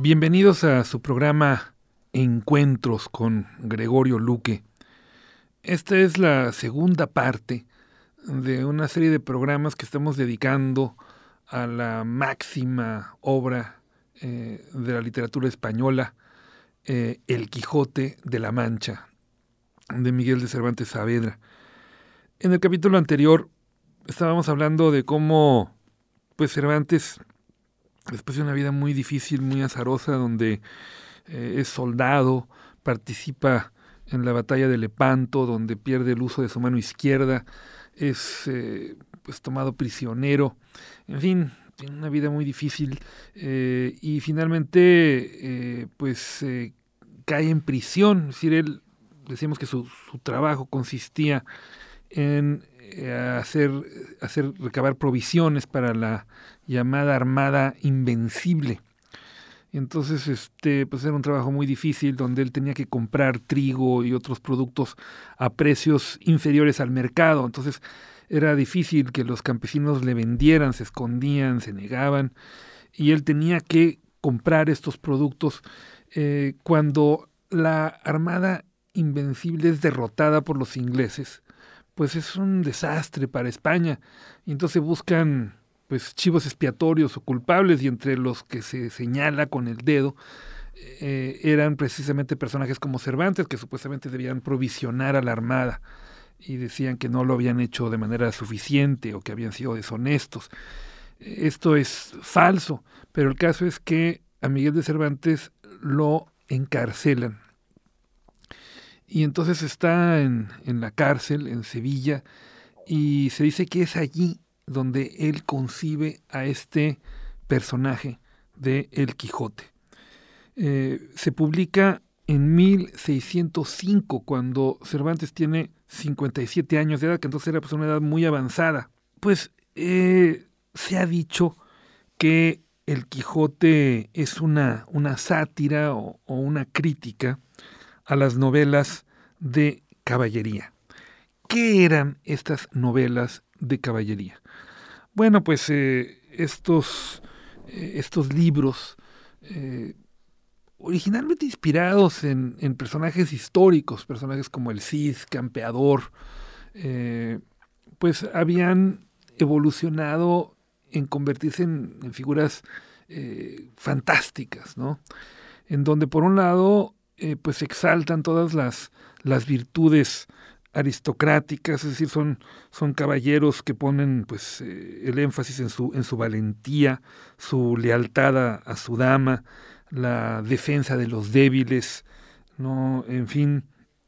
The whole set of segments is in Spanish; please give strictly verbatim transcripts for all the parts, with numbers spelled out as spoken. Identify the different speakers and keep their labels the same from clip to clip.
Speaker 1: Bienvenidos a su programa Encuentros con Gregorio Luque. Esta es la segunda parte de una serie de programas que estamos dedicando a la máxima obra eh, de la literatura española, eh, El Quijote de la Mancha, de Miguel de Cervantes Saavedra. En el capítulo anterior estábamos hablando de cómo pues Cervantes, después de una vida muy difícil, muy azarosa, donde eh, es soldado, participa en la batalla de Lepanto, donde pierde el uso de su mano izquierda, es eh, pues tomado prisionero, en fin, tiene una vida muy difícil eh, y finalmente eh, pues eh, cae en prisión. Es decir, él, decimos que su, su trabajo consistía en eh, hacer, hacer recabar provisiones para la llamada Armada Invencible. Entonces, este, pues era un trabajo muy difícil donde él tenía que comprar trigo y otros productos a precios inferiores al mercado. Entonces, era difícil que los campesinos le vendieran, se escondían, se negaban, y él tenía que comprar estos productos eh, cuando la Armada Invencible es derrotada por los ingleses. Pues es un desastre para España, y entonces buscan pues chivos expiatorios o culpables, y entre los que se señala con el dedo eh, eran precisamente personajes como Cervantes, que supuestamente debían provisionar a la armada, y decían que no lo habían hecho de manera suficiente o que habían sido deshonestos. Esto es falso, pero el caso es que a Miguel de Cervantes lo encarcelan. Y entonces está en, en la cárcel, en Sevilla, y se dice que es allí donde él concibe a este personaje de El Quijote. Eh, se publica en mil seiscientos cinco, cuando Cervantes tiene cincuenta y siete años de edad, que entonces era pues una edad muy avanzada. Pues eh, se ha dicho que El Quijote es una, una sátira o, o una crítica a las novelas de caballería. ¿Qué eran estas novelas de caballería? Bueno, pues eh, estos, eh, estos libros, eh, originalmente inspirados en, en personajes históricos, personajes como el Cid, Campeador, eh, pues habían evolucionado en convertirse en, en figuras eh, fantásticas, ¿no? En donde por un lado eh, pues exaltan todas las, las virtudes aristocráticas, es decir, son, son caballeros que ponen pues eh, el énfasis en su, en su valentía, su lealtad a, a su dama, la defensa de los débiles, ¿no? En fin,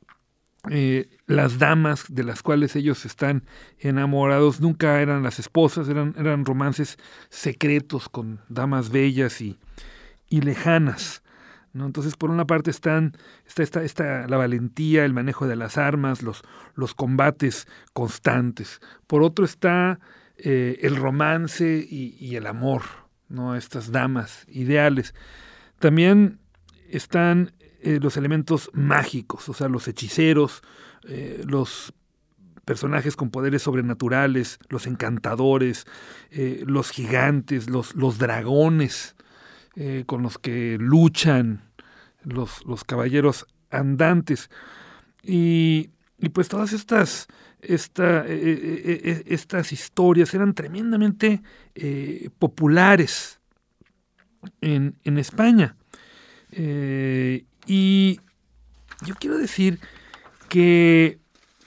Speaker 1: eh, las damas de las cuales ellos están enamorados nunca eran las esposas, eran, eran romances secretos con damas bellas y, y lejanas, ¿no? Entonces, por una parte están, está, está, está la valentía, el manejo de las armas, los, los combates constantes. Por otro está eh, el romance y, y el amor, ¿no? Estas damas ideales. También están eh, los elementos mágicos, o sea, los hechiceros, eh, los personajes con poderes sobrenaturales, los encantadores, eh, los gigantes, los, los dragones, eh, con los que luchan los, los caballeros andantes. Y, y pues todas estas, esta, eh, eh, eh, estas historias eran tremendamente eh, populares en, en España. Eh, y yo quiero decir que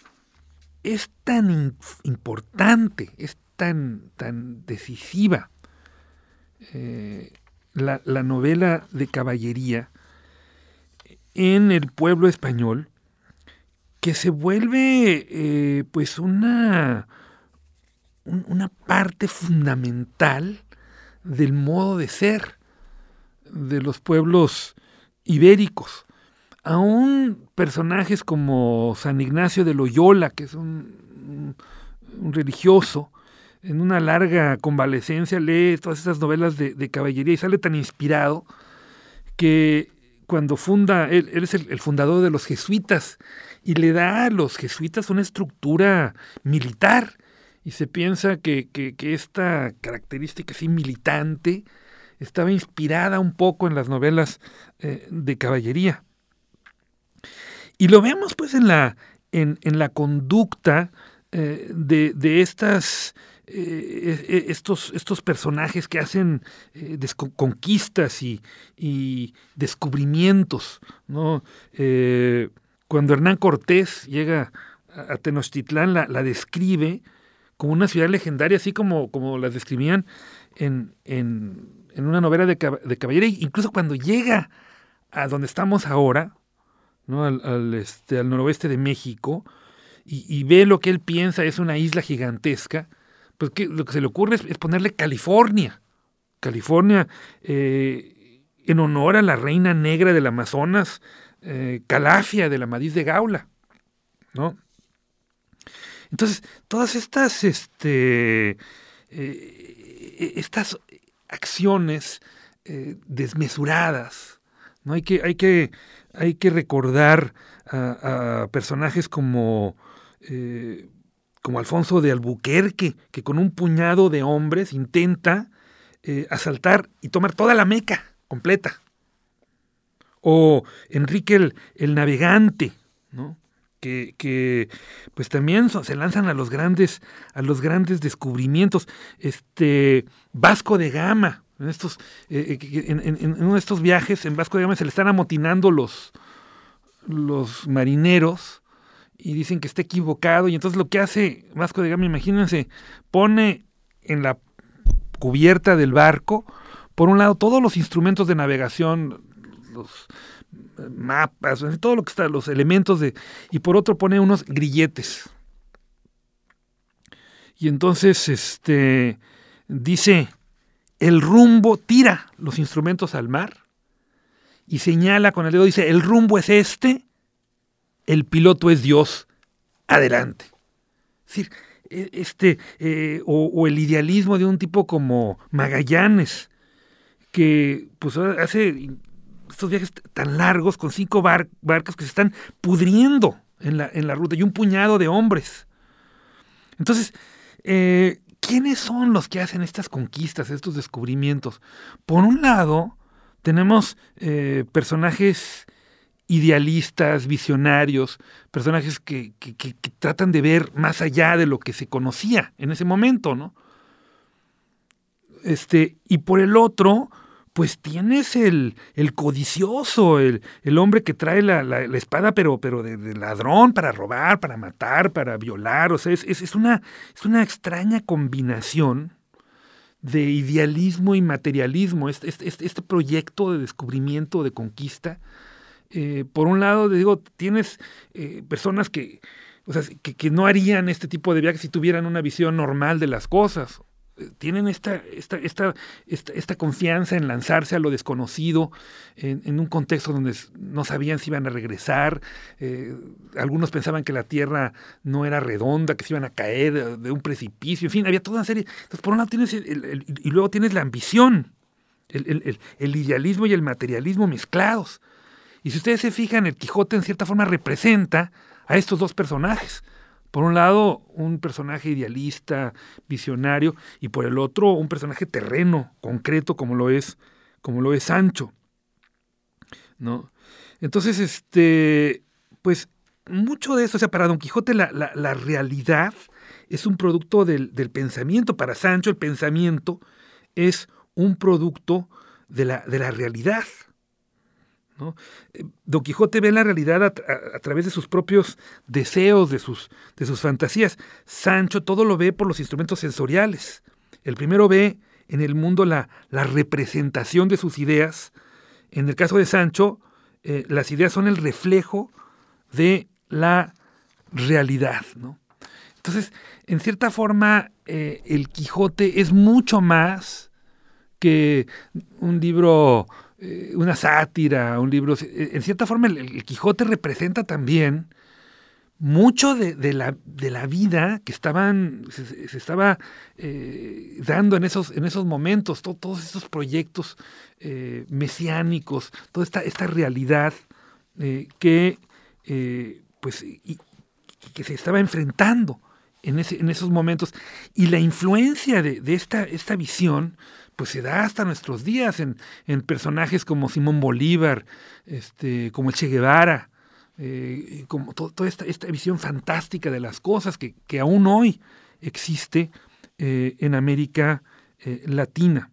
Speaker 1: es tan in- importante, es tan, tan decisiva eh, la, la novela de caballería en el pueblo español, que se vuelve eh, pues una, un, una parte fundamental del modo de ser de los pueblos ibéricos. Aún personajes como San Ignacio de Loyola, que es un, un religioso, en una larga convalecencia lee todas esas novelas de, de caballería y sale tan inspirado que cuando funda, él, él es el, el fundador de los jesuitas, y le da a los jesuitas una estructura militar, y se piensa que, que, que esta característica así militante estaba inspirada un poco en las novelas eh, de caballería. Y lo vemos pues en la, en, en la conducta eh, de, de estas, eh, estos, estos personajes que hacen eh, conquistas y, y descubrimientos, ¿no? Eh, cuando Hernán Cortés llega a Tenochtitlán, la, la describe como una ciudad legendaria, así como, como las describían en, en, en una novela de, de caballería. Incluso cuando llega a donde estamos ahora, ¿no? al, al, este, al noroeste de México, y, y ve lo que él piensa es una isla gigantesca, pues que, lo que se le ocurre es, es ponerle California. California, eh, en honor a la reina negra del Amazonas, eh, Calafia de la Madiz de Gaula, ¿no? Entonces, todas estas, este, eh, estas acciones eh, desmesuradas, ¿no? Hay que, hay que, hay que recordar a, a personajes como, eh, como Alfonso de Albuquerque, que con un puñado de hombres intenta eh, asaltar y tomar toda la Meca completa. O Enrique el, el Navegante, ¿no? Que, que pues también son, se lanzan a los grandes a los grandes descubrimientos. Este Vasco de Gama, en estos eh, en, en, en uno de estos viajes en Vasco de Gama se le están amotinando los los marineros y dicen que está equivocado, y entonces lo que hace Vasco de Gama, imagínense, pone en la cubierta del barco por un lado todos los instrumentos de navegación, los mapas, todo lo que está, los elementos de, y por otro pone unos grilletes. Y entonces este dice, el rumbo, tira los instrumentos al mar y señala con el dedo, dice, el rumbo es este, el piloto es Dios, adelante. Es decir, este, eh, o, o el idealismo de un tipo como Magallanes, que pues hace estos viajes tan largos con cinco bar, barcos que se están pudriendo en la, en la ruta y un puñado de hombres. Entonces, eh, ¿quiénes son los que hacen estas conquistas, estos descubrimientos? Por un lado, tenemos eh, personajes idealistas, visionarios, personajes que, que, que, que tratan de ver más allá de lo que se conocía en ese momento, ¿no? Este, y por el otro, pues tienes el, el codicioso, el, el hombre que trae la, la, la espada, pero, pero de, de ladrón, para robar, para matar, para violar. O sea, es, es, es, una, es una extraña combinación de idealismo y materialismo. Este, este, este proyecto de descubrimiento, de conquista. Eh, por un lado, digo, tienes eh, personas que, o sea, que, que no harían este tipo de viajes si tuvieran una visión normal de las cosas. Tienen esta, esta, esta, esta, esta confianza en lanzarse a lo desconocido, en, en un contexto donde no sabían si iban a regresar. Eh, algunos pensaban que la Tierra no era redonda, que se iban a caer de un precipicio. En fin, había toda una serie. Entonces, por un lado tienes el, el, el, y luego tienes la ambición, el, el, el, el idealismo y el materialismo mezclados. Y si ustedes se fijan, el Quijote en cierta forma representa a estos dos personajes. Por un lado, un personaje idealista, visionario, y por el otro, un personaje terreno, concreto, como lo es, como lo es Sancho, ¿no? Entonces, este, pues, mucho de eso, o sea, para Don Quijote la, la, la realidad es un producto del, del pensamiento. Para Sancho el pensamiento es un producto de la, de la realidad, ¿no? Don Quijote ve la realidad a, a, a través de sus propios deseos, de sus, de sus fantasías. Sancho todo lo ve por los instrumentos sensoriales. El primero ve en el mundo la, la representación de sus ideas. En el caso de Sancho, eh, las ideas son el reflejo de la realidad, ¿no? Entonces, en cierta forma, eh, el Quijote es mucho más que un libro, eh, una sátira, un libro. En cierta forma, el, el Quijote representa también mucho de, de, la, de la vida que estaban, se, se estaba eh, dando en esos, en esos momentos, to, todos esos proyectos eh, mesiánicos, toda esta, esta realidad eh, que, eh, pues, y, que se estaba enfrentando en, ese, en esos momentos. Y la influencia de, de esta, esta visión pues se da hasta nuestros días en, en personajes como Simón Bolívar, este, como el Che Guevara, eh, como to, toda esta, esta visión fantástica de las cosas que, que aún hoy existe eh, en América eh, Latina.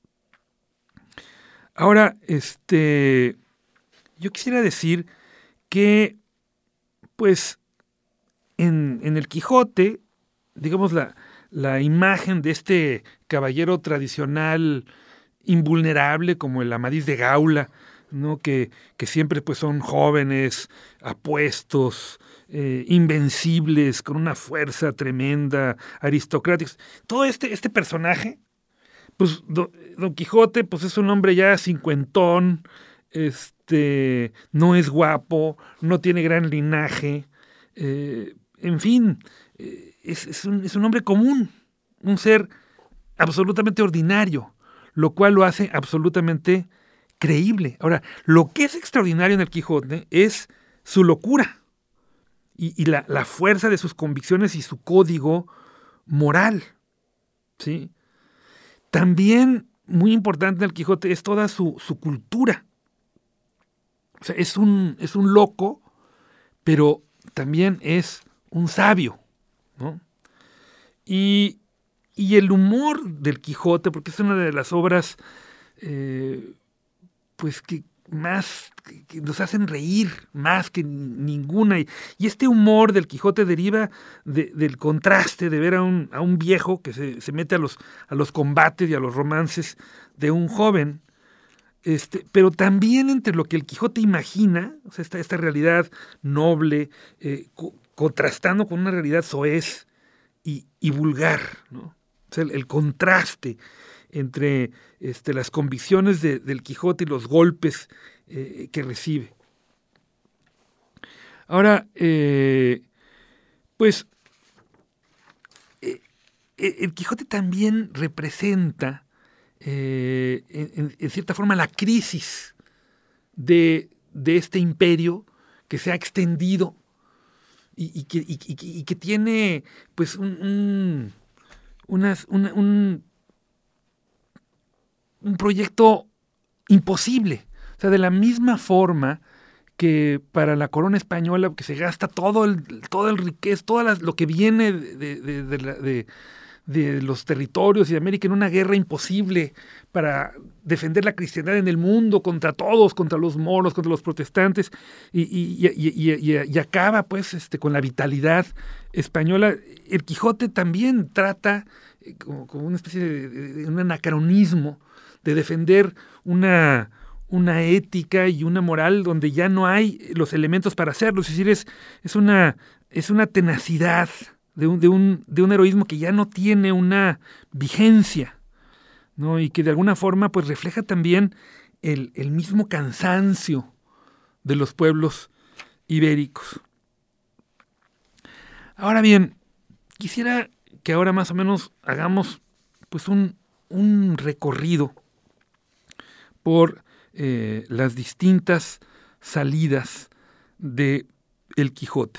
Speaker 1: Ahora, este, yo quisiera decir que, pues, en, en el Quijote, digamos, la, la imagen de este caballero tradicional invulnerable como el Amadís de Gaula, ¿no? que, que siempre pues, son jóvenes, apuestos, eh, invencibles, con una fuerza tremenda, aristocráticos. Todo este, este personaje, pues Don, Don Quijote pues, es un hombre ya cincuentón, este, no es guapo, no tiene gran linaje, eh, en fin, eh, es, es, un, es un hombre común, un ser absolutamente ordinario, lo cual lo hace absolutamente creíble. Ahora, lo que es extraordinario en el Quijote es su locura y, y la, la fuerza de sus convicciones y su código moral, ¿sí? También, muy importante en el Quijote, es toda su, su cultura. O sea, es un, es un loco, pero también es un sabio, ¿no? Y, y el humor del Quijote, porque es una de las obras eh, pues que más que, que nos hacen reír más que ninguna, y, y este humor del Quijote deriva de, del contraste de ver a un, a un viejo que se, se mete a los, a los combates y a los romances de un joven, este, pero también entre lo que el Quijote imagina, o sea, esta, esta realidad noble, eh, co- contrastando con una realidad soez y, y vulgar, ¿no? O sea, el, el contraste entre este, las convicciones de, del Quijote y los golpes eh, que recibe. Ahora, eh, pues, eh, el Quijote también representa, eh, en, en cierta forma, la crisis de, de este imperio que se ha extendido y, y, que, y, y, y que tiene, pues, un, un, unas, una, un un proyecto imposible. O sea, de la misma forma que para la corona española, que se gasta todo el, todo el riqueza, todo las, lo que viene de, de, de, la, de, de los territorios y de América en una guerra imposible para defender la cristiandad en el mundo contra todos, contra los moros, contra los protestantes, y, y, y, y, y, y acaba pues este, con la vitalidad española. El Quijote también trata eh, como, como una especie de, de un anacronismo de defender una, una ética y una moral donde ya no hay los elementos para hacerlo. Es decir, es, es, una, es una tenacidad de un, de, un, de un heroísmo que ya no tiene una vigencia, ¿no? Y que de alguna forma pues, refleja también el, el mismo cansancio de los pueblos ibéricos. Ahora bien, quisiera que ahora más o menos hagamos pues, un, un recorrido por eh, las distintas salidas de El Quijote.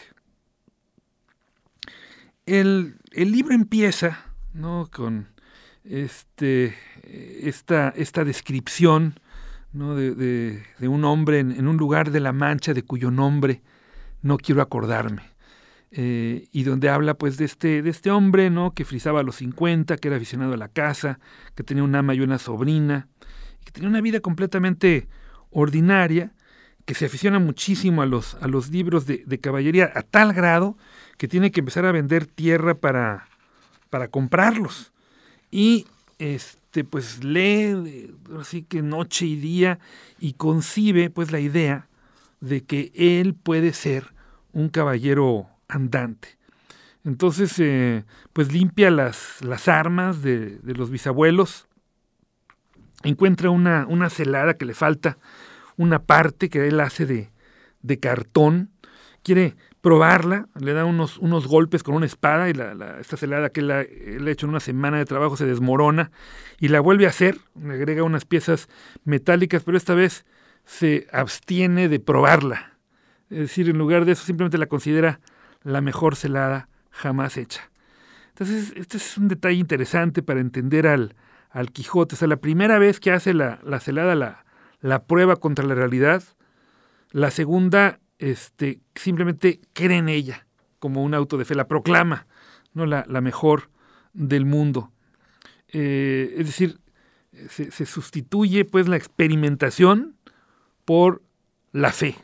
Speaker 1: El, el libro empieza, ¿no? con este, esta, esta descripción, ¿no? de, de, de un hombre en, en un lugar de la Mancha de cuyo nombre no quiero acordarme. Eh, y donde habla pues de este, de este hombre, ¿no? que frisaba a los cincuenta, que era aficionado a la caza, que tenía un ama y una sobrina, que tenía una vida completamente ordinaria, que se aficiona muchísimo a los, a los libros de, de caballería, a tal grado que tiene que empezar a vender tierra para, para comprarlos. Y este, pues lee así que noche y día y concibe pues la idea de que él puede ser un caballero andante. Entonces, eh, pues limpia las, las armas de, de los bisabuelos, encuentra una, una celada que le falta una parte que él hace de, de cartón, quiere probarla, le da unos, unos golpes con una espada y la, la, esta celada que él ha, él ha hecho en una semana de trabajo se desmorona y la vuelve a hacer, le agrega unas piezas metálicas, pero esta vez se abstiene de probarla. Es decir, en lugar de eso simplemente la considera la mejor celada jamás hecha. Entonces, este es un detalle interesante para entender al, al Quijote. O sea, la primera vez que hace la, la celada la, la prueba contra la realidad, la segunda este, simplemente cree en ella como un auto de fe, la proclama, ¿no? la, la mejor del mundo. Eh, es decir, se, se sustituye pues la experimentación por la fe.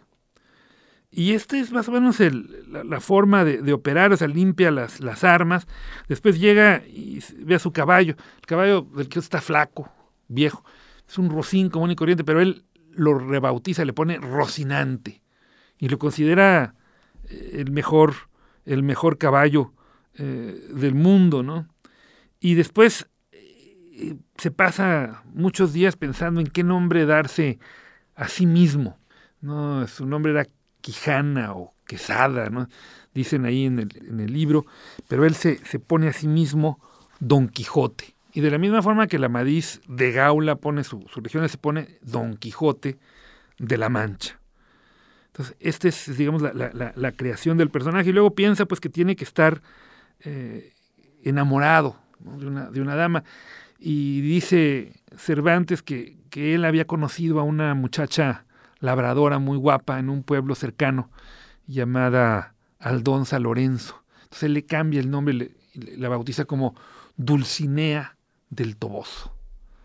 Speaker 1: Y esta es más o menos el, la, la forma de, de operar, o sea, limpia las, las armas, después llega y ve a su caballo, el caballo del que está flaco, viejo, es un rocín común y corriente, pero él lo rebautiza, le pone Rocinante, y lo considera el mejor, el mejor caballo eh, del mundo, ¿no? Y después eh, se pasa muchos días pensando en qué nombre darse a sí mismo, ¿no? Su nombre era Quijana o Quesada, ¿no? Dicen ahí en el, en el libro, pero él se, se pone a sí mismo Don Quijote. Y de la misma forma que el Amadís de Gaula pone su, su región, se pone Don Quijote de la Mancha. Entonces, esta es, digamos, la, la, la, la creación del personaje. Y luego piensa pues que tiene que estar eh, enamorado, ¿no? de, una, de una dama. Y dice Cervantes que, que él había conocido a una muchacha labradora muy guapa en un pueblo cercano llamada Aldonza Lorenzo. Entonces él le cambia el nombre, le, le, la bautiza como Dulcinea del Toboso.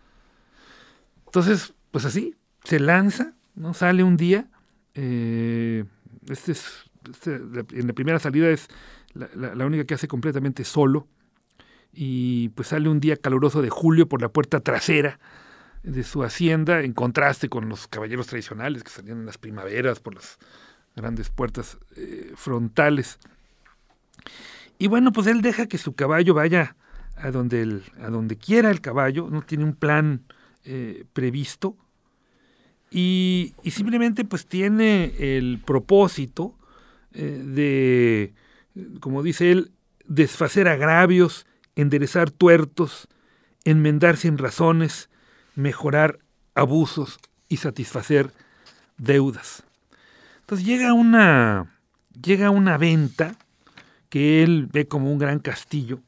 Speaker 1: Entonces, pues así, se lanza, ¿no? Sale un día. Eh, este es, este, en la primera salida es la, la, la única que hace completamente solo. Y pues sale un día caluroso de julio por la puerta trasera de su hacienda, en contraste con los caballeros tradicionales que salían en las primaveras por las grandes puertas eh, frontales. Y bueno, pues él deja que su caballo vaya a donde, el, a donde quiera el caballo, no tiene un plan eh, previsto, y, y simplemente pues tiene el propósito eh, de, como dice él, desfacer agravios, enderezar tuertos, enmendar sin razones, mejorar abusos y satisfacer deudas. Entonces llega una, llega una venta que él ve como un gran castillo,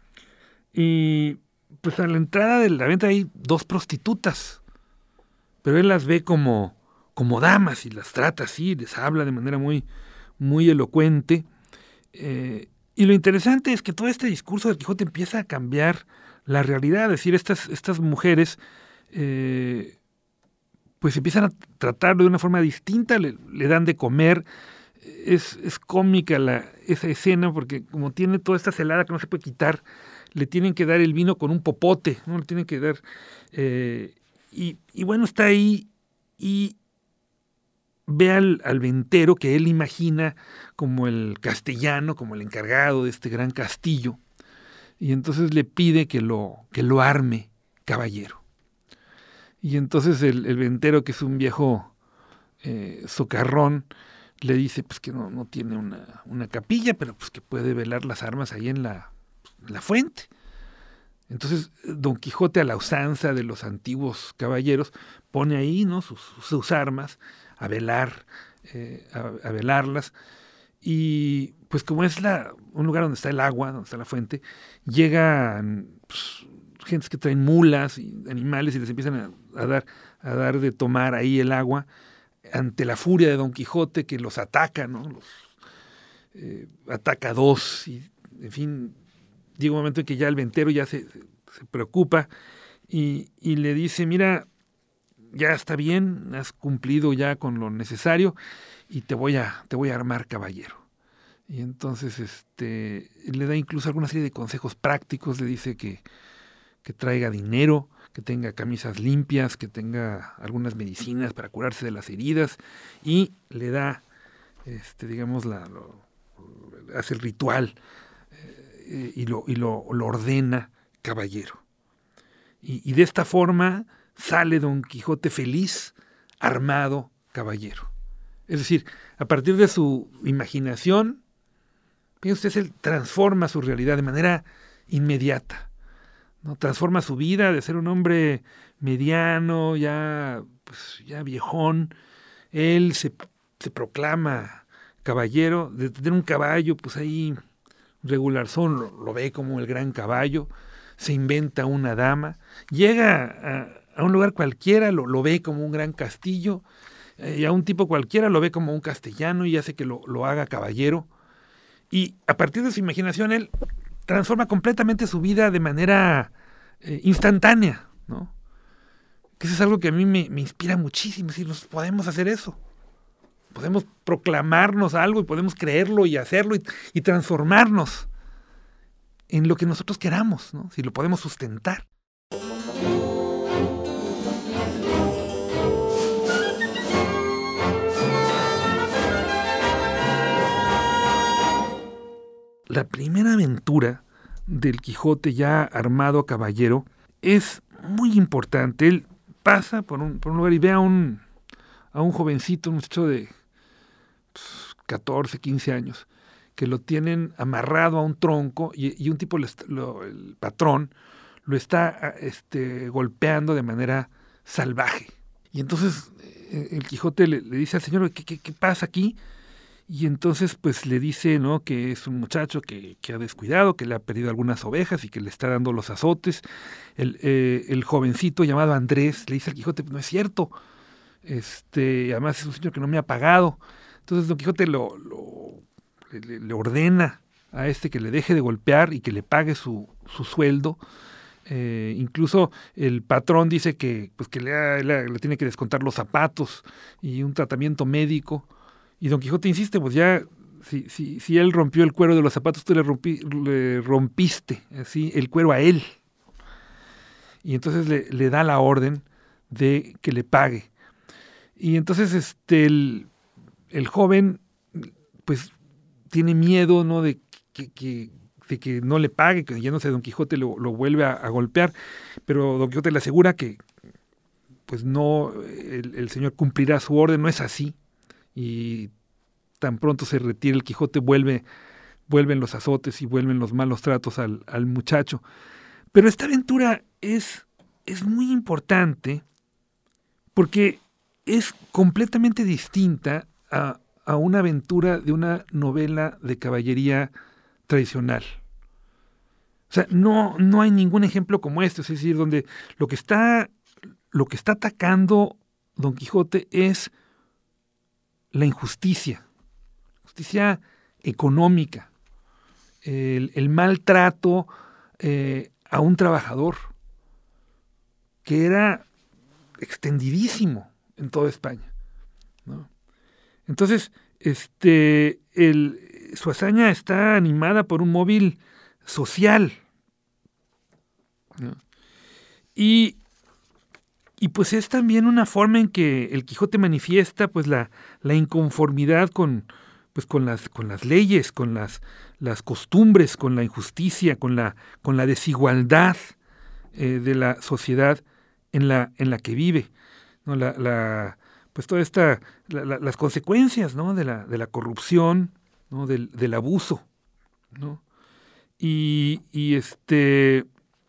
Speaker 1: y pues a la entrada de la venta hay dos prostitutas, pero él las ve como, como damas y las trata así, les habla de manera muy, muy elocuente. Eh, y lo interesante es que todo este discurso del Quijote empieza a cambiar la realidad, es decir, estas, estas mujeres eh, pues empiezan a tratarlo de una forma distinta, le, le dan de comer. Es, es cómica la, esa escena porque como tiene toda esta celada que no se puede quitar, le tienen que dar el vino con un popote, ¿no? Le tienen que dar eh, y, y bueno, está ahí y ve al, al ventero que él imagina como el castellano, como el encargado de este gran castillo, y entonces le pide que lo, que lo arme caballero. Y entonces el, el ventero, que es un viejo eh, socarrón, le dice pues que no, no tiene una, una capilla, pero pues que puede velar las armas ahí en la, en la fuente. Entonces Don Quijote, a la usanza de los antiguos caballeros, pone ahí, ¿no? sus, sus armas a velar, eh, a, a velarlas, y pues como es la, un lugar donde está el agua, donde está la fuente, llegan pues, gentes que traen mulas y animales y les empiezan a, a dar a dar de tomar ahí el agua ante la furia de Don Quijote, que los ataca, ¿no? Los eh, ataca a dos, y en fin, llega un momento en que ya el ventero ya se, se preocupa y, y le dice, mira, ya está bien, has cumplido ya con lo necesario y te voy a, te voy a armar caballero. Y entonces este, le da incluso alguna serie de consejos prácticos, le dice que, que traiga dinero, que tenga camisas limpias, que tenga algunas medicinas para curarse de las heridas, y le da, este, digamos, la, lo, hace el ritual eh, y, lo, y lo, lo ordena caballero. Y, y de esta forma sale Don Quijote feliz, armado caballero. Es decir, a partir de su imaginación, usted, él transforma su realidad de manera inmediata, ¿no? Transforma su vida de ser un hombre mediano, ya, pues, ya viejón. Él se, se proclama caballero, de tener un caballo, pues ahí regular son, lo, lo ve como el gran caballo, se inventa una dama, llega a, a un lugar cualquiera, lo, lo ve como un gran castillo, eh, y a un tipo cualquiera lo ve como un castellano y hace que lo, lo haga caballero. Y a partir de su imaginación él transforma completamente su vida de manera eh, instantánea, ¿no? Que eso es algo que a mí me, me inspira muchísimo, si nos podemos hacer eso. Podemos proclamarnos algo y podemos creerlo y hacerlo y, y transformarnos en lo que nosotros queramos, ¿no? Si lo podemos sustentar. La primera aventura del Quijote ya armado caballero es muy importante. Él pasa por un, por un lugar y ve a un, a un jovencito, un muchacho de pues, catorce, quince años, que lo tienen amarrado a un tronco y, y un tipo, lo, lo, el patrón, lo está este, golpeando de manera salvaje. Y entonces el Quijote le, le dice al señor, ¿qué, qué, qué pasa aquí? Y entonces pues le dice, ¿no?, que es un muchacho que, que ha descuidado, que le ha perdido algunas ovejas y que le está dando los azotes. El, eh, el jovencito llamado Andrés le dice al Quijote, no es cierto, este, además es un señor que no me ha pagado. Entonces Don Quijote lo, lo, le, le ordena a este que le deje de golpear y que le pague su, su sueldo. Eh, incluso el patrón dice que, pues, que le, le, le tiene que descontar los zapatos y un tratamiento médico. Y Don Quijote insiste, pues ya, si, si, si él rompió el cuero de los zapatos, tú le, rompi, le rompiste así el cuero a él. Y entonces le, le da la orden de que le pague. Y entonces este el, el joven, pues, tiene miedo, ¿no?, de que, que, de que no le pague, que ya no sé, Don Quijote lo, lo vuelve a, a golpear, pero Don Quijote le asegura que, pues, no, el, el señor cumplirá su orden, no es así. Y tan pronto se retira el Quijote, vuelve, vuelven los azotes y vuelven los malos tratos al, al muchacho. Pero esta aventura es, es muy importante porque es completamente distinta a, a una aventura de una novela de caballería tradicional. O sea, no, no hay ningún ejemplo como este, es decir, donde lo que está, lo que está atacando Don Quijote es la injusticia, justicia económica, el, el maltrato eh, a un trabajador que era extendidísimo en toda España, ¿no? Entonces, este, el, su hazaña está animada por un móvil social, ¿no? Y Y pues es también una forma en que el Quijote manifiesta pues la, la inconformidad con, pues con las, con las leyes, con las, las costumbres, con la injusticia, con la, con la desigualdad eh, de la sociedad en la, en la que vive, ¿no? La, la, pues toda esta, la, la, las consecuencias, ¿no?, de la, de la corrupción, ¿no?, del, del abuso, ¿no? Y, y este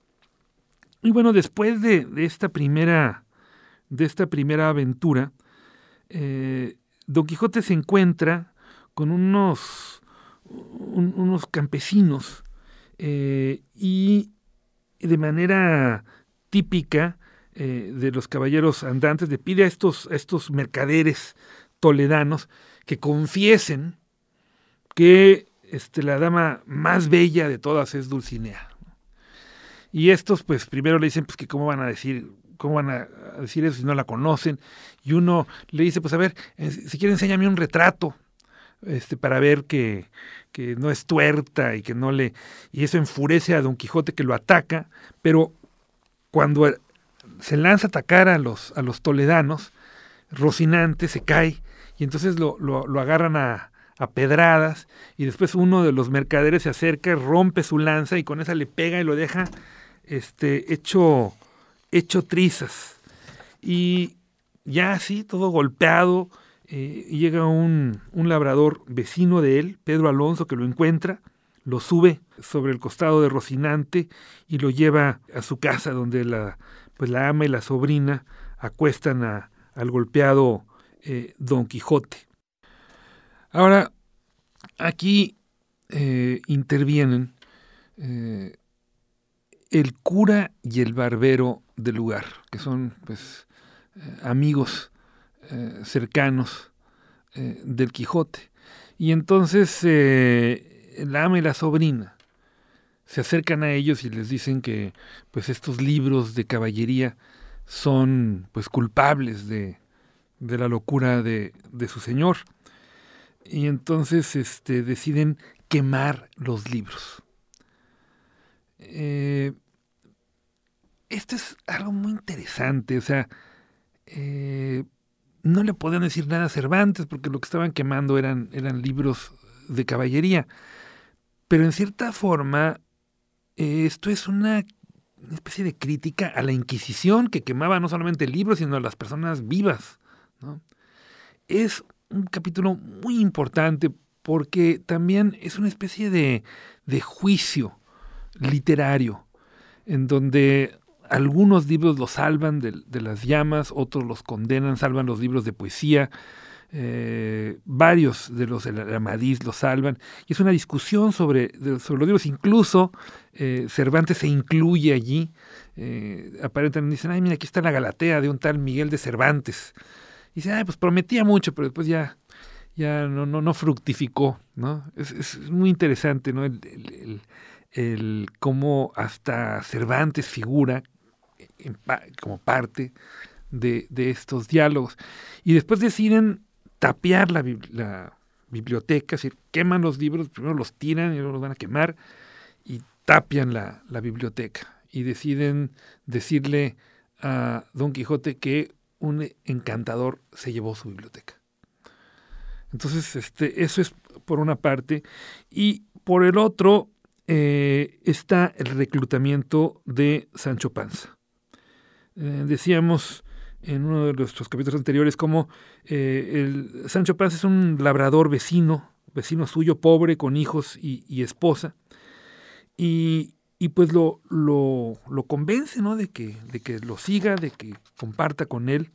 Speaker 1: Y bueno, después de, de esta primera de esta primera aventura, eh, Don Quijote se encuentra con unos, un, unos campesinos eh, y de manera típica eh, de los caballeros andantes le pide a estos, a estos mercaderes toledanos que confiesen que este, la dama más bella de todas es Dulcinea. Y estos, pues, primero le dicen, pues, que cómo van a decir, cómo van a decir eso si no la conocen. Y uno le dice, pues, a ver, eh, si quiere enséñame un retrato, este, para ver que, que no es tuerta y que no le... Y eso enfurece a Don Quijote, que lo ataca, pero cuando se lanza a atacar a los, a los toledanos, Rocinante se cae y entonces lo, lo, lo agarran a, a pedradas, y después uno de los mercaderes se acerca, rompe su lanza y con esa le pega y lo deja este, hecho, hecho trizas. Y ya así, todo golpeado, eh, llega un, un labrador vecino de él, Pedro Alonso, que lo encuentra, lo sube sobre el costado de Rocinante y lo lleva a su casa, donde la, pues la ama y la sobrina acuestan a, al golpeado eh, Don Quijote. Ahora, aquí eh, intervienen eh, el cura y el barbero del lugar, que son pues eh, amigos eh, cercanos eh, del Quijote. Y entonces eh, el ama y la sobrina se acercan a ellos y les dicen que pues estos libros de caballería son pues culpables de, de la locura de, de su señor. Y entonces este, deciden quemar los libros. Eh, esto es algo muy interesante, o sea, eh, no le podían decir nada a Cervantes porque lo que estaban quemando eran, eran libros de caballería, pero en cierta forma eh, esto es una, una especie de crítica a la Inquisición que quemaba no solamente libros sino a las personas vivas, ¿no? Es un capítulo muy importante porque también es una especie de, de juicio literario en donde algunos libros los salvan de, de las llamas, otros los condenan, salvan los libros de poesía, eh, varios de los de Amadís los salvan, y es una discusión sobre, sobre los libros, incluso eh, Cervantes se incluye allí, eh, aparentemente dicen, ay mira, aquí está la Galatea de un tal Miguel de Cervantes, y dice, ay pues prometía mucho, pero después ya, ya no, no, no fructificó, ¿no? Es, es muy interesante, ¿no? El, el, el, el cómo hasta Cervantes figura en pa, como parte de, de estos diálogos. Y después deciden tapiar la, la biblioteca, es decir, queman los libros, primero los tiran y luego los van a quemar, y tapian la, la biblioteca. Y deciden decirle a Don Quijote que un encantador se llevó su biblioteca. Entonces, este, eso es por una parte. Y por el otro, eh, está el reclutamiento de Sancho Panza. Eh, decíamos en uno de nuestros capítulos anteriores cómo eh, el Sancho Panza es un labrador vecino, vecino suyo, pobre, con hijos y, y esposa, y, y pues lo, lo, lo convence, ¿no? de, que, de que lo siga, de que comparta con él,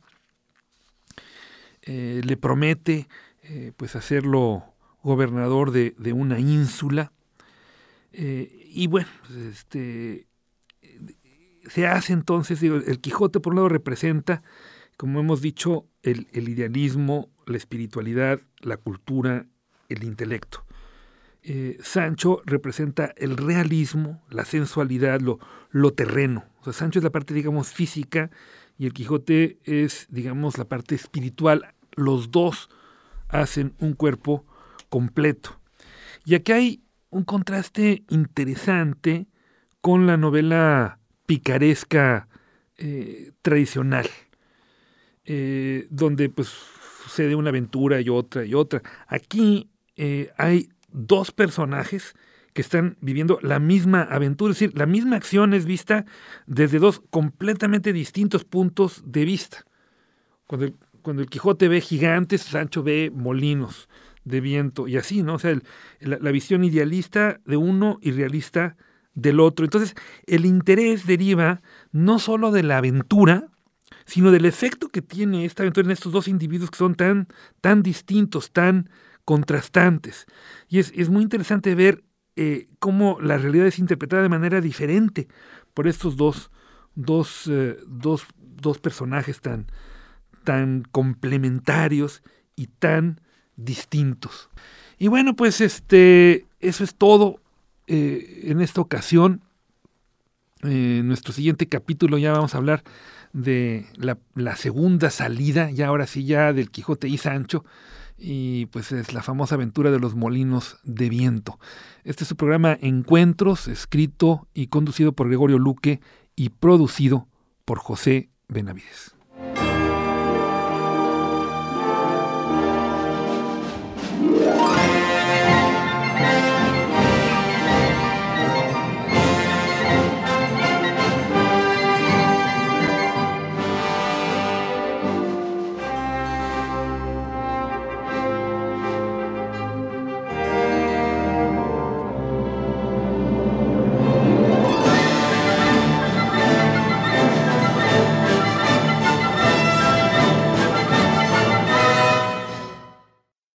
Speaker 1: eh, le promete eh, pues hacerlo gobernador de, de una ínsula, eh, y bueno, pues este... se hace entonces, digo, el Quijote por un lado representa, como hemos dicho, el, el idealismo, la espiritualidad, la cultura, el intelecto. Eh, Sancho representa el realismo, la sensualidad, lo, lo terreno. O sea, Sancho es la parte, digamos, física y el Quijote es, digamos, la parte espiritual. Los dos hacen un cuerpo completo. Y aquí hay un contraste interesante con la novela picaresca eh, tradicional, eh, donde pues sucede una aventura y otra y otra. Aquí eh, hay dos personajes que están viviendo la misma aventura, es decir, la misma acción es vista desde dos completamente distintos puntos de vista. Cuando el, cuando el Quijote ve gigantes, Sancho ve molinos de viento y así, ¿no? O sea, el, la, la visión idealista de uno y realista del otro. Entonces, el interés deriva no solo de la aventura, sino del efecto que tiene esta aventura en estos dos individuos que son tan, tan distintos, tan contrastantes. Y es, es muy interesante ver eh, cómo la realidad es interpretada de manera diferente por estos dos, dos, eh, dos, dos personajes tan, tan complementarios y tan distintos. Y bueno, pues este, eso es todo. Eh, en esta ocasión, eh, en nuestro siguiente capítulo ya vamos a hablar de la, la segunda salida, ya ahora sí ya del Quijote y Sancho, y pues es la famosa aventura de los molinos de viento. Este es su programa Encuentros, escrito y conducido por Gregorio Luque y producido por José Benavides.